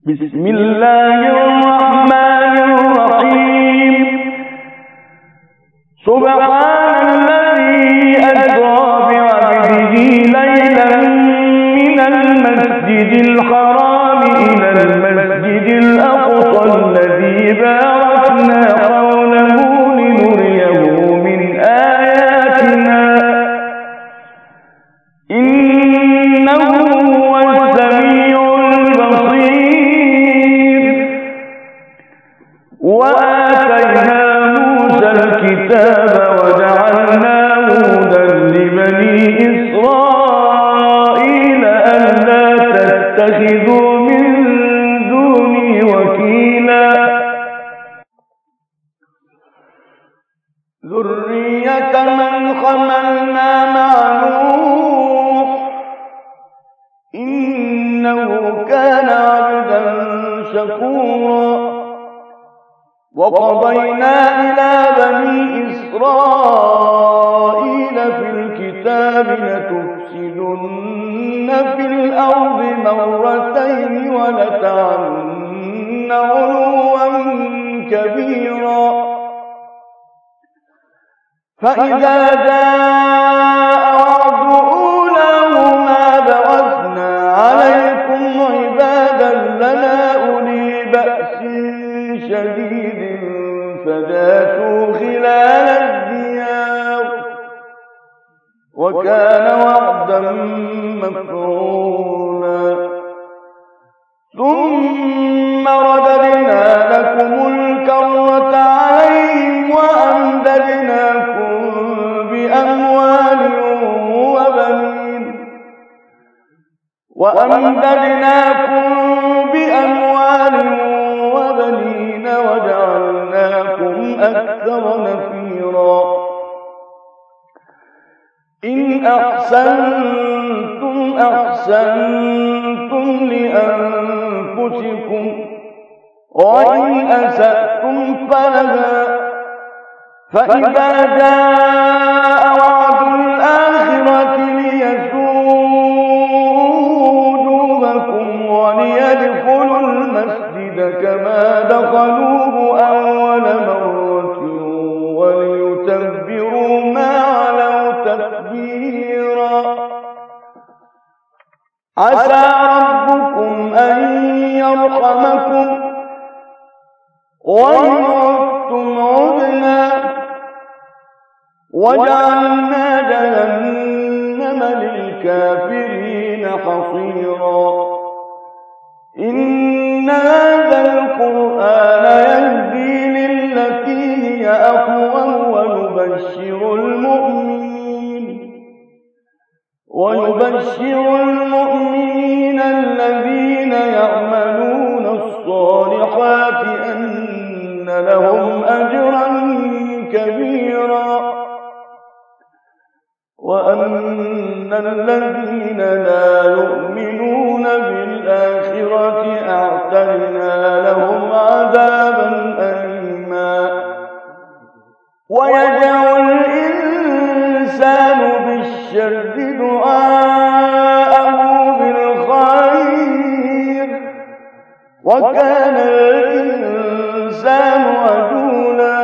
بسم الله الرحمن الرحيم. سبحان الذي أسرى بعبده ليلا من المسجد الحرام إلى المسجد الأقصى الذي باركنا حوله لنريه من آياتنا إنه هو السميع البصير. وآتينا موسى الكتاب وجعلناه هدى لبني إسرائيل ألا تتخذوا من دوني وكيلا ذرية من حملنا مع نوح إنه كان عبدا شكورا. وقضينا إلى بني إسرائيل في الكتاب لتفسدن في الأرض مرتين ولتعلن علوا كبيرا. فإذا جاء وعد أولاهما بعثنا عليكم عبادا لنا أولي بأس شديد فجاسوا خلال الديار وكان وعدا مفعولا. ثم رددنا لكم الكرة عليهم وأمددناكم بأموال وبنين وجعلناكم أكثر نفيرا. إن أحسنتم أحسنتم لأنفسكم وإن أسأتم فلها. فإذا جاء وعد الآخرة ليسوءوا وجوهكم وليدخلوا المسجد كما دخلوه أول مرة وليتبروا ما علوا تتبيرا. عسى ربكم أن يرحمكم وإن عدتم عدنا وجعلنا جهنم للكافرين حصيرا. إن هذا القرآن يهدي للتي هي أقوم ويبشر المؤمنين الذين يعملون الصالحات أن لهم أجرا كبيرا وأن الذين لا يؤمنون بالآخرة أعتدنا لهم عذابا أليما. ويدعو الإنسان بالشر دعاءه بالخير وكان الإنسان عجولا.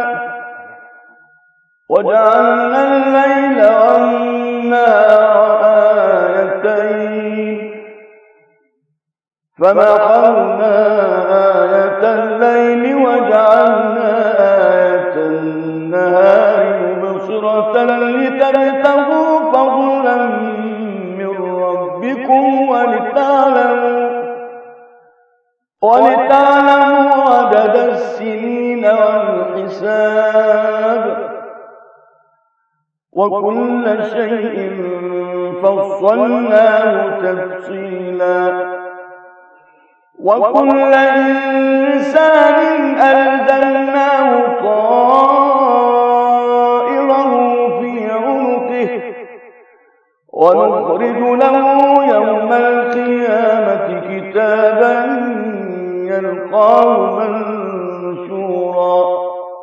وجعلنا الليل والنهار آيتين فمحونا آية الليل وجعلنا آية النهار مبصرة لتبتغوا فضلا من ربكم ولتعلموا عدد السنين والحساب وكل شيء فصلناه تفصيلا. وكل إنسان ألزمناه طائره في عنقه ونخرج له يوم القيامة كتابا يلقاه منشورا.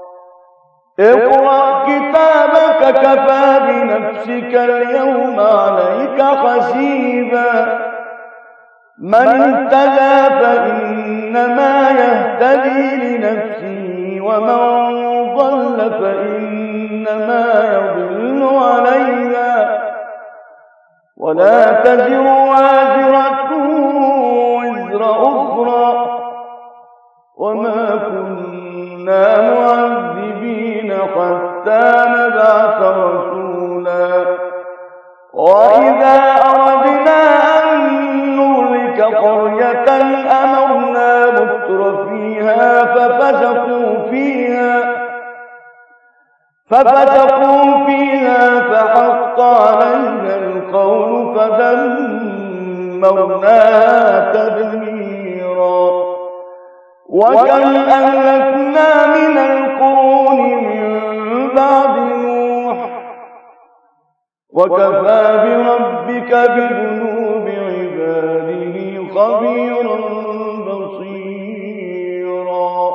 اقرأ كتابك كفى بنفسك اليوم عليك حسيبا. من اهتدى فإنما يهتدي لنفسه ومن ضل فإنما يضل عليها ولا تزر وازرة وزر أخرى وما كنا معذبين حتى نبعث رسولا وإذا أردنا أن نهلك قرية أمرنا متر فيها ففسقوا فيها فحق علينا القول فدمرناها تدميرا وكم أهلكنا من القرون من بعد نوح وكفى بربك بذنوب عباده خبيرا بصيرا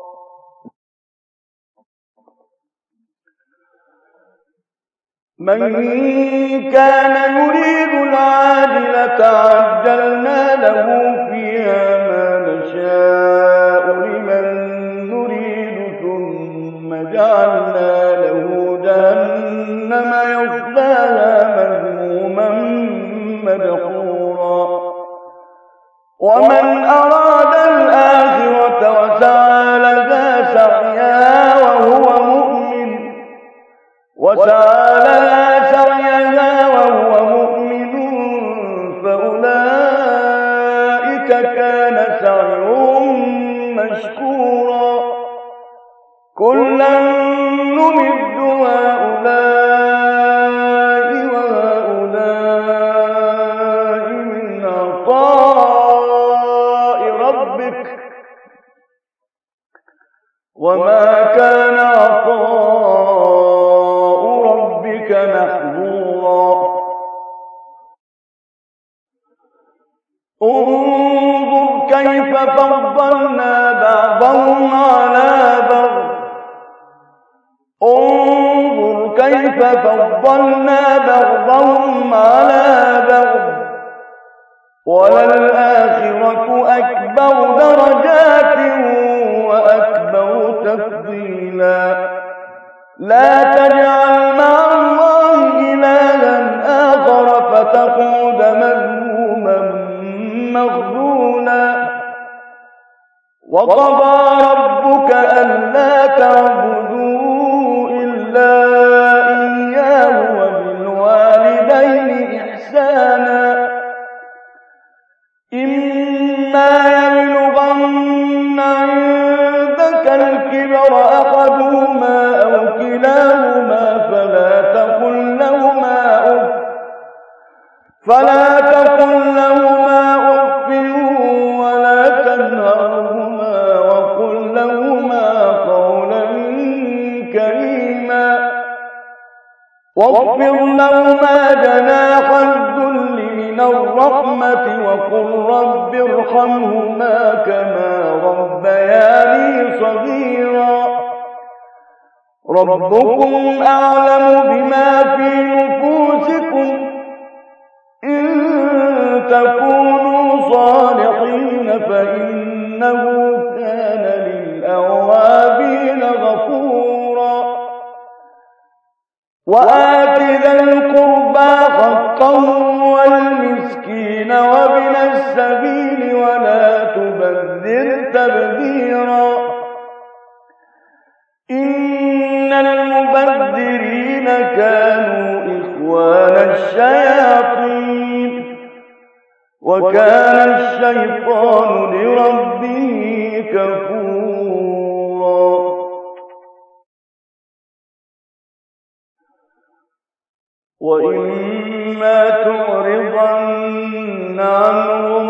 من كان يريد العاجلة عجلنا له فيها ما نشاء لمن نريد ثم جعلنا له جهنم يصلاها مذموما مدحورا ومن أراد الآخرة وسعى لها سعيها وهو مؤمن فأولئك كان سعيهم مشكورا كلا نمد هؤلاء وهؤلاء من عطاء ربك وما كان عطاء ربك محظورا انظر كيف فضلنا بعضهم على بعض وللآخرة أكبر درجات وأكبر تفضيلا لا تجعل مع الله إلها آخر فتقعد مذموما مخذولا وقضى ربك ألا تعبدوا إلا إياه وبالوالدين إحسانا إما يبلغن عندك الكبر أحدهما أو كلاهما فلا تقل لهما أف ولا تنهرهما وقل لهما قولا كريما واخفض لهما جناح الذل من الرحمة وقل رب ارحمهما كما ربياني صغيرا ربكم أعلم بما في نفوسكم إن تكونوا صالحين فإنه كان للأوابين غفورا وآت ذا القربى حقه والمسكين وابن السبيل ولا تبذر تبذيرا إن المبذرين كانوا إخوان الشياطين وكان الشيطان لربه كفورا وإما تعرضن عنهم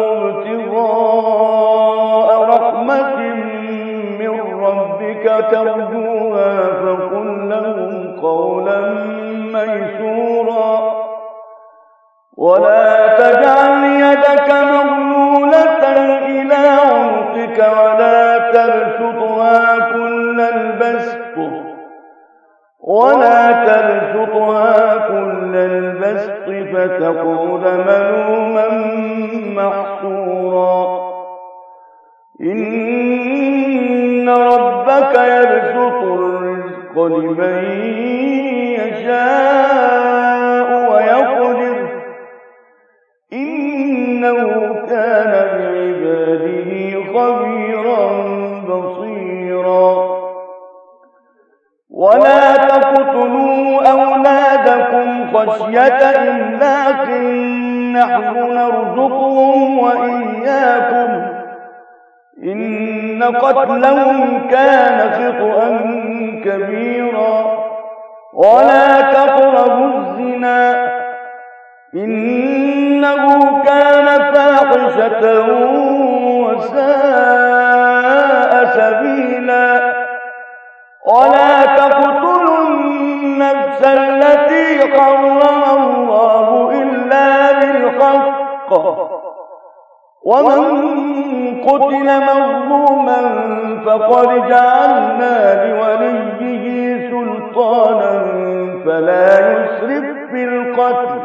ابتغاء رحمة من ربك ترجوها فقل لهم قولا ميسورا ولا تجعل يدك مغلولة إلى عنقك ولا تبسطها كل البسط فتقعد ملوما محصورا إن ربك يبسط الرزق لمن يشاء ويقدر إنه كان بعباده خبيرا بصيرا ولا تقتلوا أولادكم خشية إملاق نحن نرزقهم وإياكم إن قتلهم كان خطأ كبيرا ولا تقربوا الزنا إنه كان فاحشة وساء سبيلا ولا تقتلوا النفس التي حرم الله إلا بالحق ومن قتل مظلوما فقد جعلنا لوليه سلطانا فلا يسرف في القتل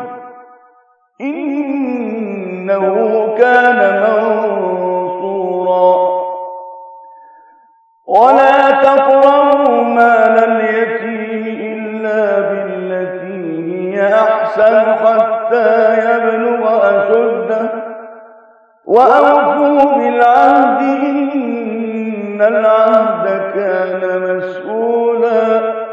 إنه كان منصورا ولا تقربوا مال اليتيم إلا بالتي هي أحسن حتى يبلغ أشده وأوفوا بالعهد إن العهد كان مسؤولا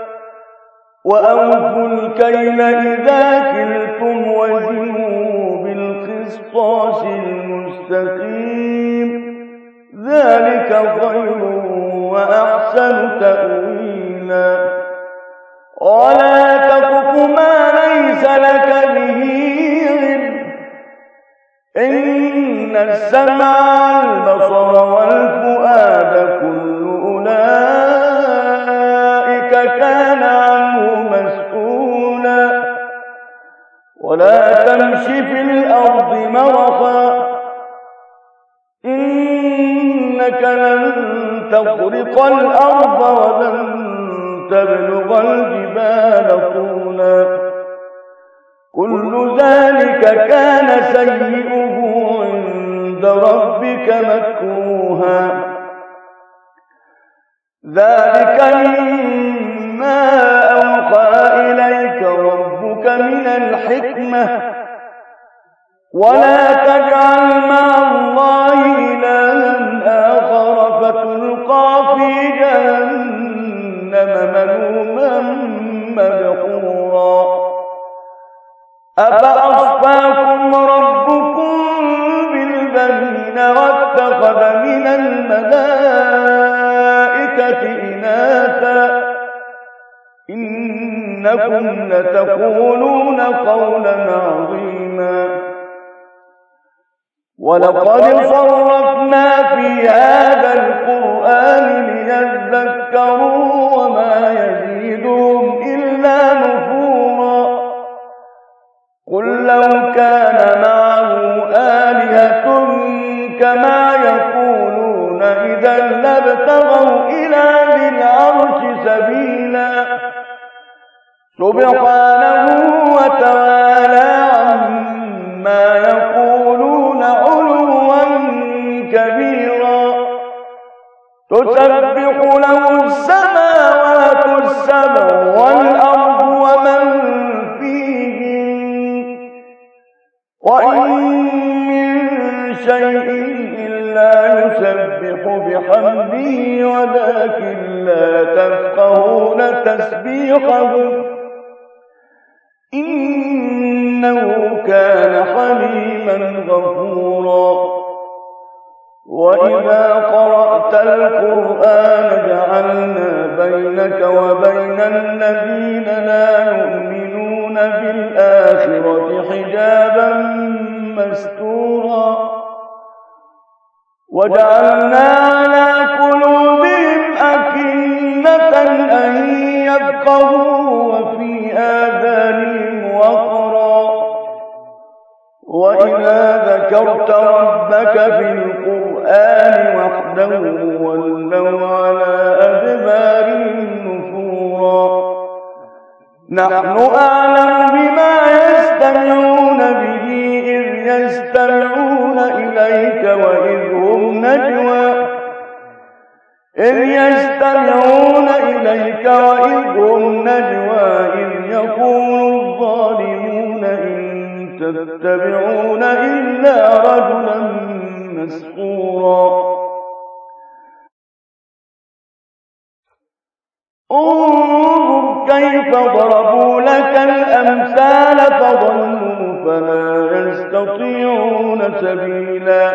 وأوفوا الكيل إذا كلتم وزنوا بالقسطاس المستقيم ذلك خير وأحسن تأويلا ولا تقف ما ليس لك به علم إن السمع والبصر والفؤاد كل أولئك كان عنه مسؤولا ولا تمش في الأرض مرحا إنك لن تخرق الأرض ولن تبلغ الجبال طولا كل ذلك كان سيئه عند ربك مكروها ذلك مما أوحى إليك ربك من الحكمة ولا تجعل مع الله إلها آخر فتلقى في جهنم ملوما مدحورا أفأصفاكم ربكم بالبنين واتخذ من الملائكة إناثا إنكم لتقولون قولا عظيما ولقد صرفنا في هذا القرآن ليذكروا وما يزيدهم إلا نفورا قل لو كان معه آلهة كما يقولون إذا لابتغوا إلى ذي العرش سبيلا سبحانه وتعالى عما يقولون علوا كبيرا تسبح له السماوات السبع والأرض ومن فيهن وإن من شيء إلا يسبح بحمده ولكن لا تفقهون تسبيحهم إنه كان حليما غفورا وإذا قرأت القرآن جعلنا بينك وبين الذين لا يؤمنون بالآخرة حجابا مستورا وجعلنا على قلوبهم أكنة أن يفقهوا وفي آذانهم وقرا وإذا ذكرت ربك في القرآن وحده ولوا على أدبارهم نفورا نحن أعلم بما يستمعون به إذ يستمعون إليك وإذ هم نجوى إذ يستمعون إليك وإذ هم نجوى إذ يقول الظالمون إن تتبعون إلا رجلا مسحورا انظر كيف ضربوا لك الأمثال فضلوا فلا يستطيعون سبيلا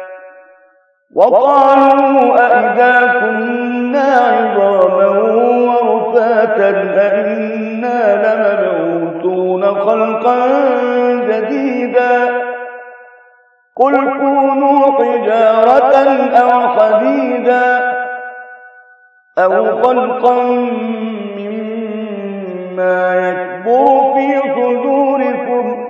وقالوا أئذا كنا عظاما ورفاتا أئنا لمبعوثون خلقا جديدا قل كونوا حجارة أو حديدا أو خلقا مما يكبر في صدوركم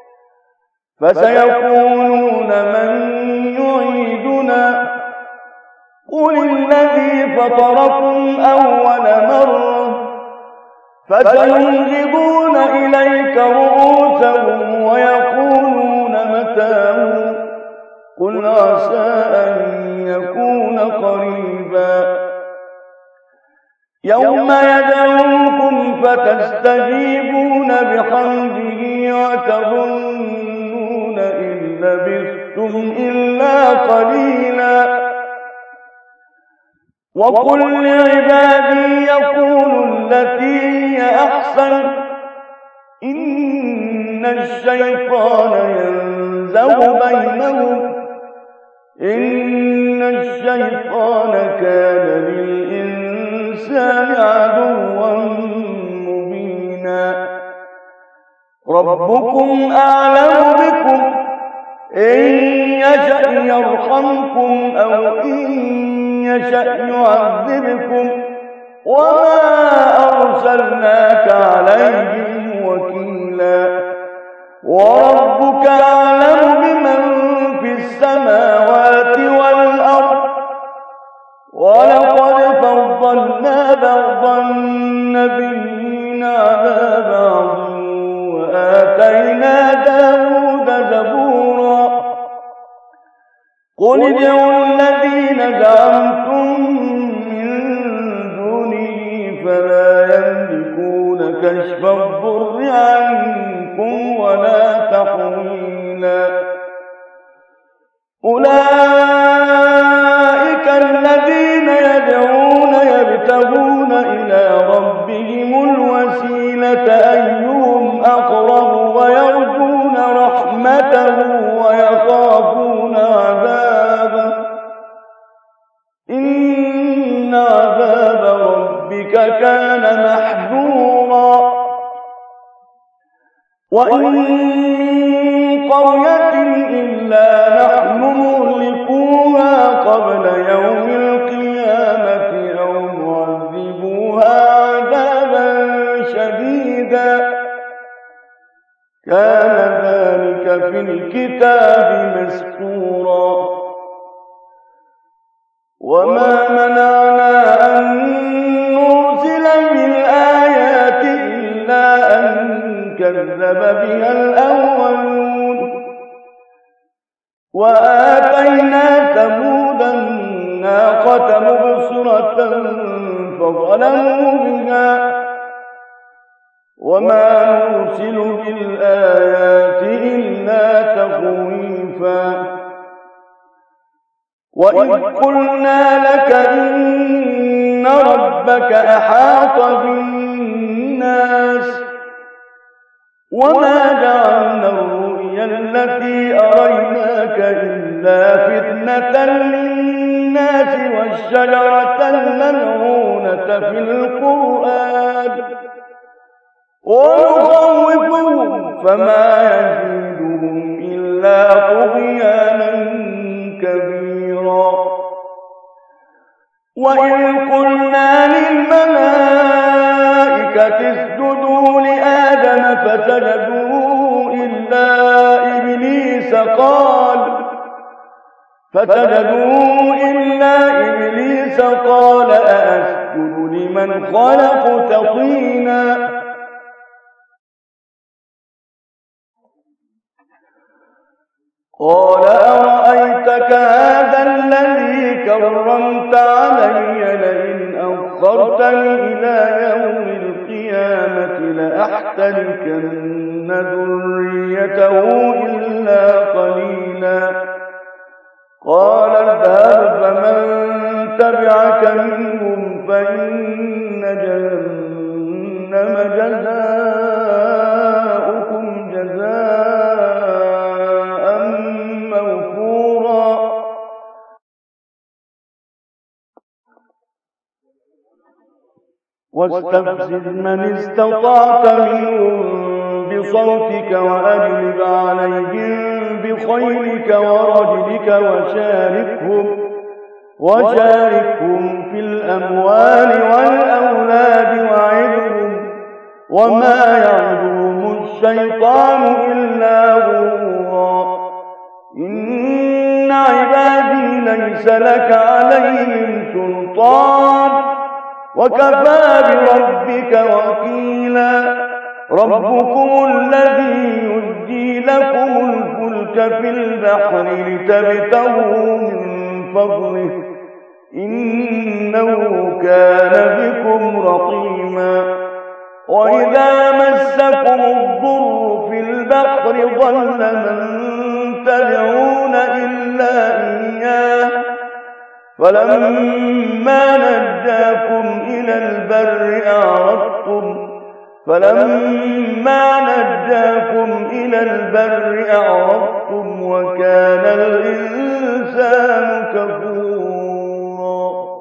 فسيقولون من يعيدنا قل الذي فطركم أول مرة فسينغضون إليك رؤوسهم ويقولون متاه قل عسى أن يكون قريبا يوم يدعوكم فتستجيبون بحمده وتظنون إن لبثتم إلا قليلا وقل لعبادي يقولوا التي هي أحسن إن الشيطان ينزغ بينهم إن الشيطان كان للإنسان عدوا مبينا ربكم أعلم بكم إن يشأ يرحمكم أو إن يشأ يعذبكم وما أرسلناك عليهم وكيلا وربك أعلم بمن في السماوات والأرض ولقد فضلنا بعض النبيين على بعض وآتينا داود زبورا قل ادعوا الذين زعمتم من دونه فلا يملكون كشف الضر عنكم ولا تحويلا أولئك الذين يدعون يبتغون إلى ربهم الوسيلة أيهم أقرب ويرجون رحمته ويخافون عذابه إن عذاب ربك كان محذورا وإن من قرية إلا نحن مهلكوها قبل يوم القيامة أو معذبوها عذابا شديدا كان ذلك في الكتاب مسطورا وما منعنا أن نرسل بالآيات إلا أن كذب بها الأولون وآتينا ثمود الناقة مبصرة فظلموا بها وما نرسل بالآيات إلا تخويفا وإذ قلنا لك إن ربك أحاط بالناس وما جعلنا الرؤيا التي أريناك إلا فتنة للناس والشجرة الملعونة في القرآن ونخوفهم فما يزيدهم إلا طغيانا كبيرا وإذ قلنا للملائكة اسجدوا لآدم فسجدوا إلا إبليس قال أأسجد لمن خلقت طينا قال أرأيتك هذا الذي كرمت علي لئن أخرتني إلى يوم القيامة لأحتركن ذريته إلا قليلا قال اذهب فمن تبعك منهم فإن جهنم جزاؤكم جزاء موفورا واستفزز من استطعت منهم بصوتك وأجلب عليهم بخيلك ورجلك وشاركهم في الأموال والأولاد وعدهم وما يعدهم الشيطان إلا غرورا إن عبادي ليس لك عليهم سلطان وكفى بربك وكيلا ربكم الذي يزجي لكم الفلك في البحر لتبتغوا من فضله إنه كان بكم رحيما وإذا مسكم الضر في البحر ضل من تدعون إلا إياه فلما نجاكم إلى البر أعرضتم وكان الإنسان كفورا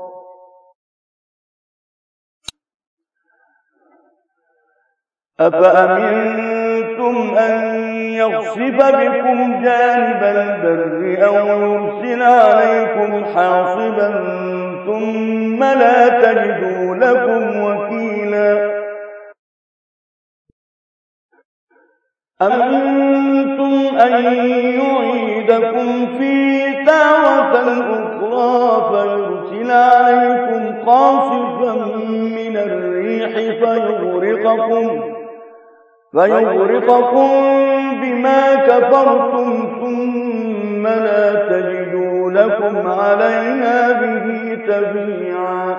أفأمنتم أن يخسف بكم جانب البر أو يرسل عليكم حاصبا ثم لا تجدوا لكم وكيلا أمنتم أن يعيدكم فيه تارة أخرى فيرسل عليكم قاصفا من الريح فيغرقكم بما كفرتم ثم لا تجدوا لكم علينا به تبيعا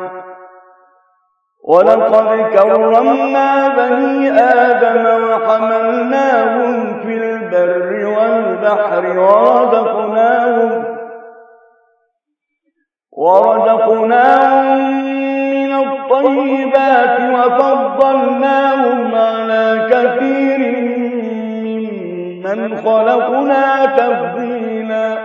ولقد كرمنا بني آدم وحملناهم في البر والبحر ورزقناهم من الطيبات وفضلناهم على كثير ممن خلقنا تفضيلا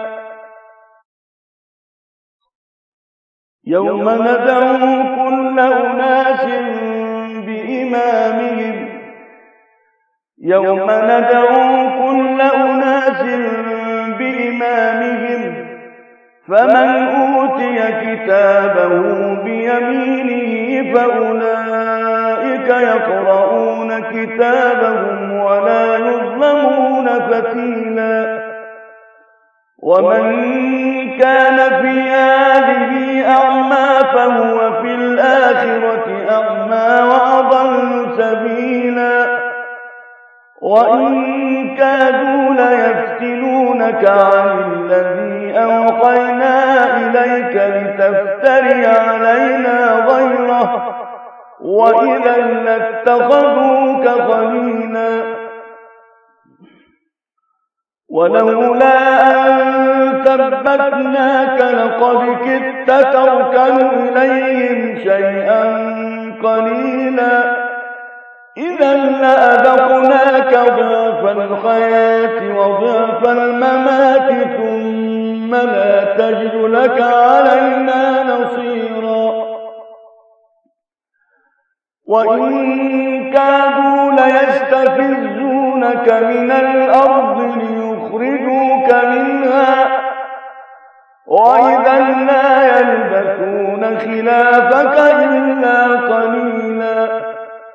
يوم ندعو كل أناس بإمامهم فمن أوتي كتابه بيمينه فأولئك يقرؤون كتابهم ولا يظلمون فتيلا ومن كان في هذه أعمى فهو في الآخرة أعمى وأضل سبيلا وإن كادوا ليفتنونك عن الذي أوحينا إليك لتفتري علينا غيره وإذا لاتخذوك خليلا ولولا أن ثبتناك لقد كدت تركن إليهم شيئا قليلا إذا لأذقناك ضعف الحياة وضعف الممات ثم لا تجد لك علينا نصيرا وإن كادوا ليستفزونك من الأرض ليخرجوك منها وإذا لا يلبثون خلافك إلا قليلا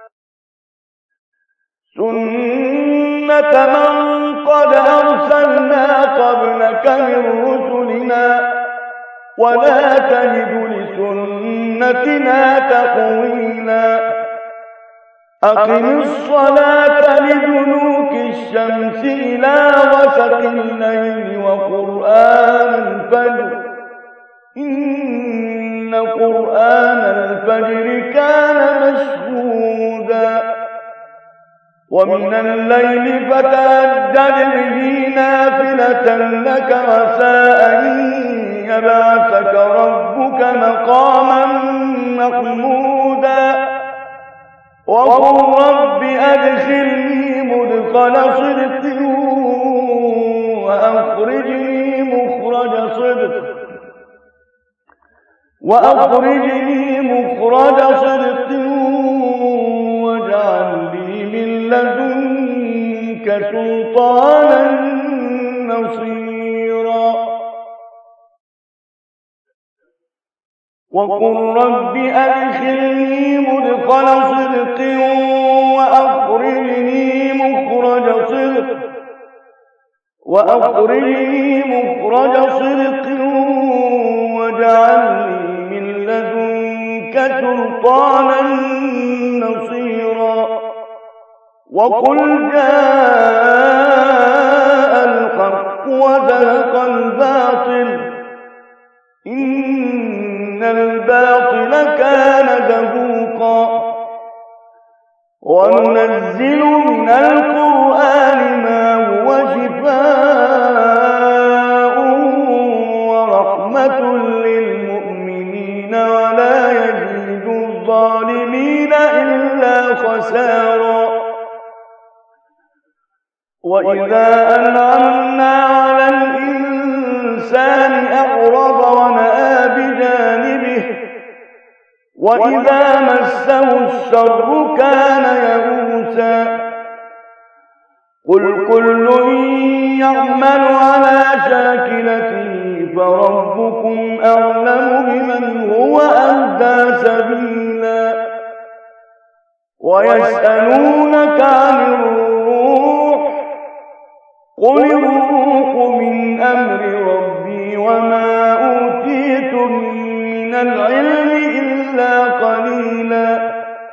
سنة من قد أرسلنا قبلك من رسلنا ولا تجد لسنتنا تحويلا أقم الصلاة لدلوك الشمس إلى غسق الليل وقرآن الفجر إن قرآن الفجر كان مشهودا ومن الليل فتهجد به نافلة لك عسى أن يبعثك ربك مقاما محمودا وقل رب أدخلني مدخل صدق وأخرجني مخرج صدق واجعل لي من لدنك سلطانا نصيرا وقل رب أدخلني مدخل صدق وأخرجني مخرج صدق واجعل لي من لدنك سلطانا نصيرا وقل جاء الحق وزهق الباطل إن الباطل كان زهوقا وننزل من القرآن ما هو شفاء ورحمة للمؤمنين ولا يزيد الظالمين إلا خسارا وإذا أنعمنا على الإنسان أعرض ونأى بجانبه وإذا مسه الشر كان يئوسا قل كل يعمل على شاكلته فربكم أعلم بمن هو أهدى سبيلا ويسألونك عن الروح قل الروح من أمر ربي وما أوتيتم من العلم إلا قليلا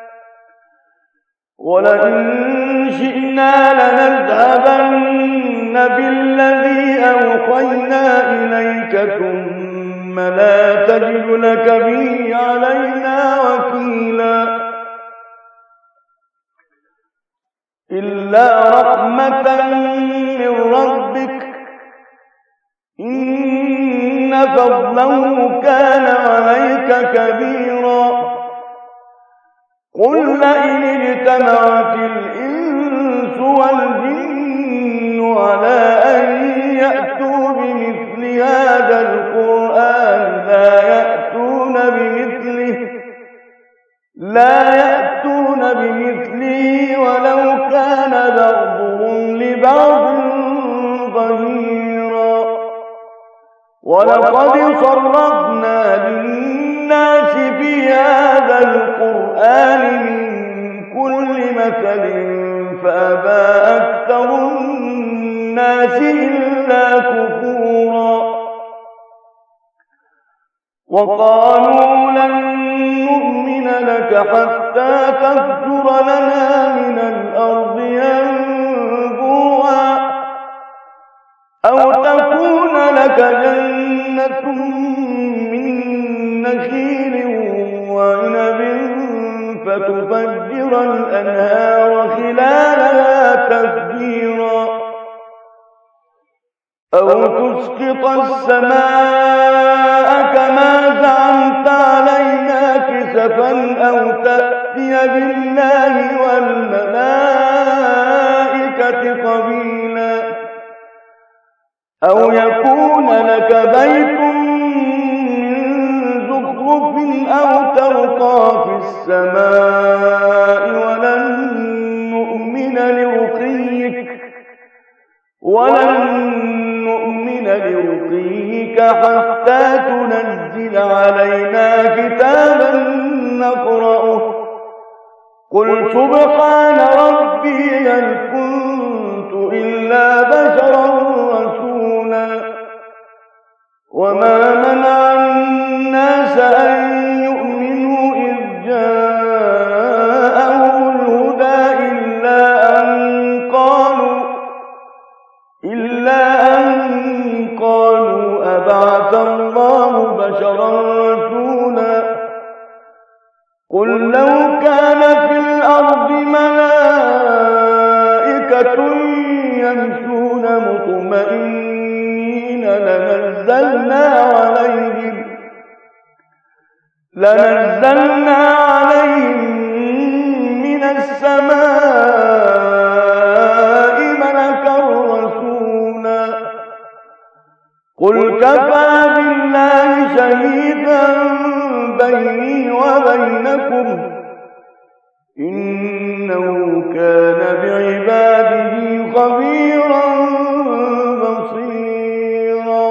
ولئن شئنا لنذهبن بالذي أوحينا إليك ثم لا تجد لك به علينا وكيلا إلا رحمة من ربك إن فضله كان عليك كبيرا قل لئن اجتمعت الإنس والجن على أن يأتوا بمثل هذا القرآن لا يأتون بمثله ولو كان بعضهم لبعض ظهيرا ولقد صرفنا للناس في هذا القرآن من كل مثل فأبى أكثر الناس إلا كفورا وقالوا لن نؤمن لك حتى تفجر لنا من الأرض ينبوعا أو تكون لك جنة من نخيل وعنب فتفجر الأنهار خلالها تفجيرا أو تسقط السماء كما زعمت علينا كسفا أو تأتي بالله والملائكة قبيلا أو يكون لك بيت من زخرف أو ترقى في السماء ولن نؤمن لرقيك حتى تنزل علينا كتابا نقرأه قل سبحان ربي هل كنت إلا بشرا رسولا وما منع الناس أن يؤمنوا إذ جاءهم الهدى إلا أن قالوا بشرا رسولا قل لو كان في الأرض ملائكة يمشون مطمئنين لنزلنا عليهم من السماء ملكا رسولا قل كفى بالله شهيدا بيني وبينكم إنه كان بعباده خبيرا بصيرا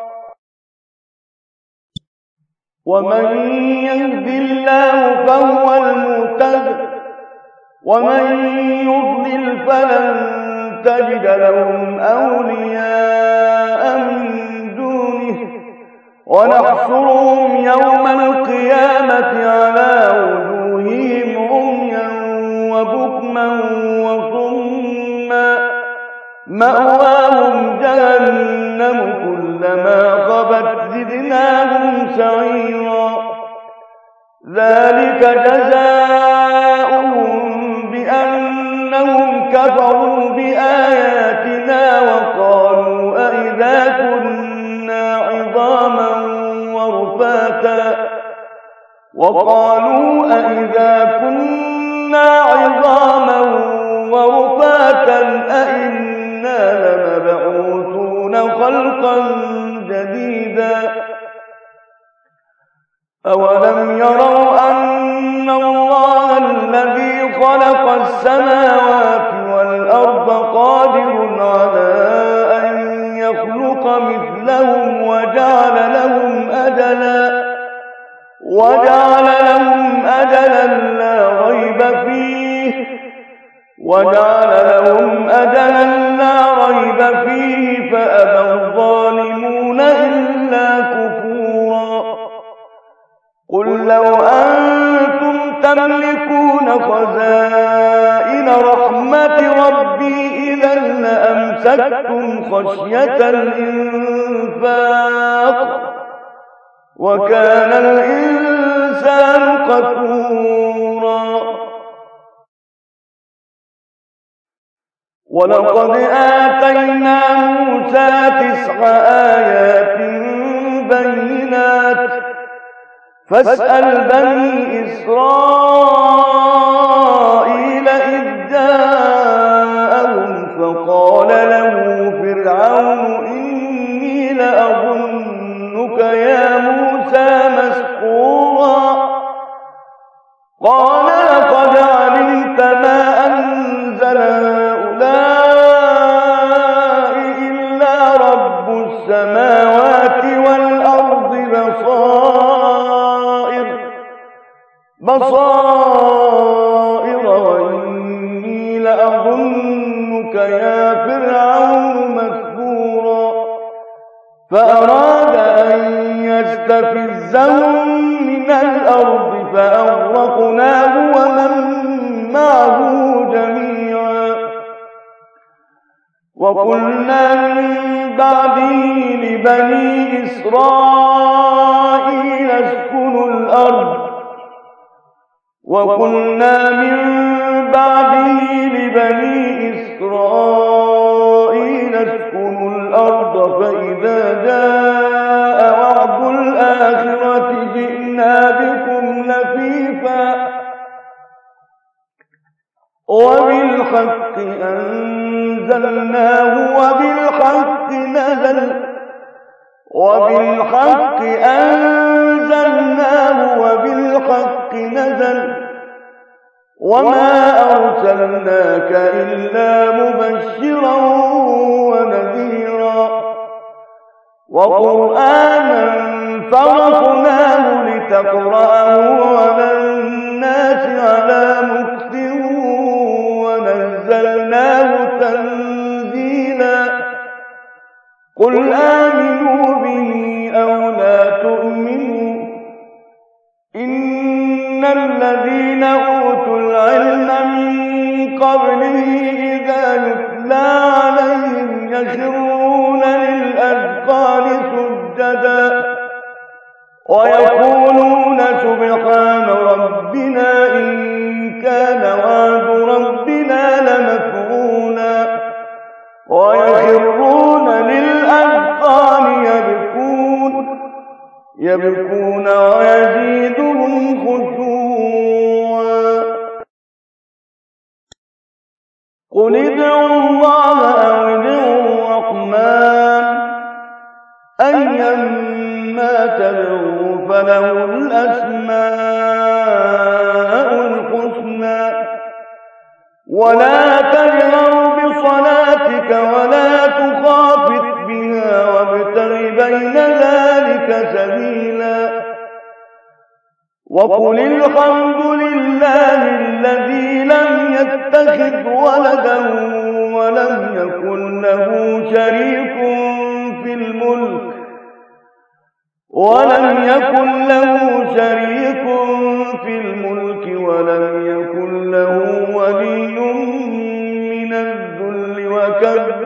ومن يهد الله فهو المهتد ومن يضلل فلن تجد لهم أولياء من دونه ونحشرهم يوم القيامة على وجوههم عميا وبكما وصما مأواهم جهنم كلما خبت زدناهم سعيرا ذلك جزاؤهم بأنهم كفروا بآياتنا وقالوا أئذا كنا عظاما ورفاتا أئنا لمبعوثون خلقا جديدا أولم يروا أن الله الذي خلق السماوات والأرض قادر على أن يخلق مثلهم وجعل لهم أجلا لا ريب فيه فأبى الظالمون إلا كفورا قل لو أنتم تملكون خزائن رحمة ربي إذا لأمسكتم خشية الإنفاق وكان الإنسان قتورا ولقد آتينا موسى 9 آيات بينات فاسأل بني إسرائيل إذ جاءهم فقال له فرعون إني لأظنك يا موسى مسحورا قال لقد علمت ما أنزل هؤلاء إلا رب السماوات والأرض بصائر وإني لأظنك يا فرعون مثبورا فأراد أن يستفزهم من الأرض فأغرقناه ومن معه جميعا وقلنا من بعده لبني إسرائيل اسكنوا الأرض فإذا جاء وعد الآخرة جئنا بكم لفيفا وبالحق أنزلناه وبالحق نزل وما أرسلناك إلا مبشرا ونذيرا وقرآنا فرقناه لتقرأه على الناس على مكث ونزلناه تنزيلا قل آمنوا به أو لا تؤمنوا إن الذين أوتوا العلم من قبله إذا يتلى عليهم يخرون للأذقان سجدا ويقولون سبحان ربنا إن كان وعد ربنا لمفعولا ويخرون للأذقان يبكون ويزيدهم خشوعا. قل ادعوا الله أو ادعوا الرحمن أيما تدعوا فله الأسماء الحسنى ولا تجهر بصلاتك ولا تخافت بها وابتغ بين ذلك سبيلا وقل الحمد لله الذي لم يتخذ ولدا ولم يكن له شريك في الملك ولم يكن له ولي من الذل وكبره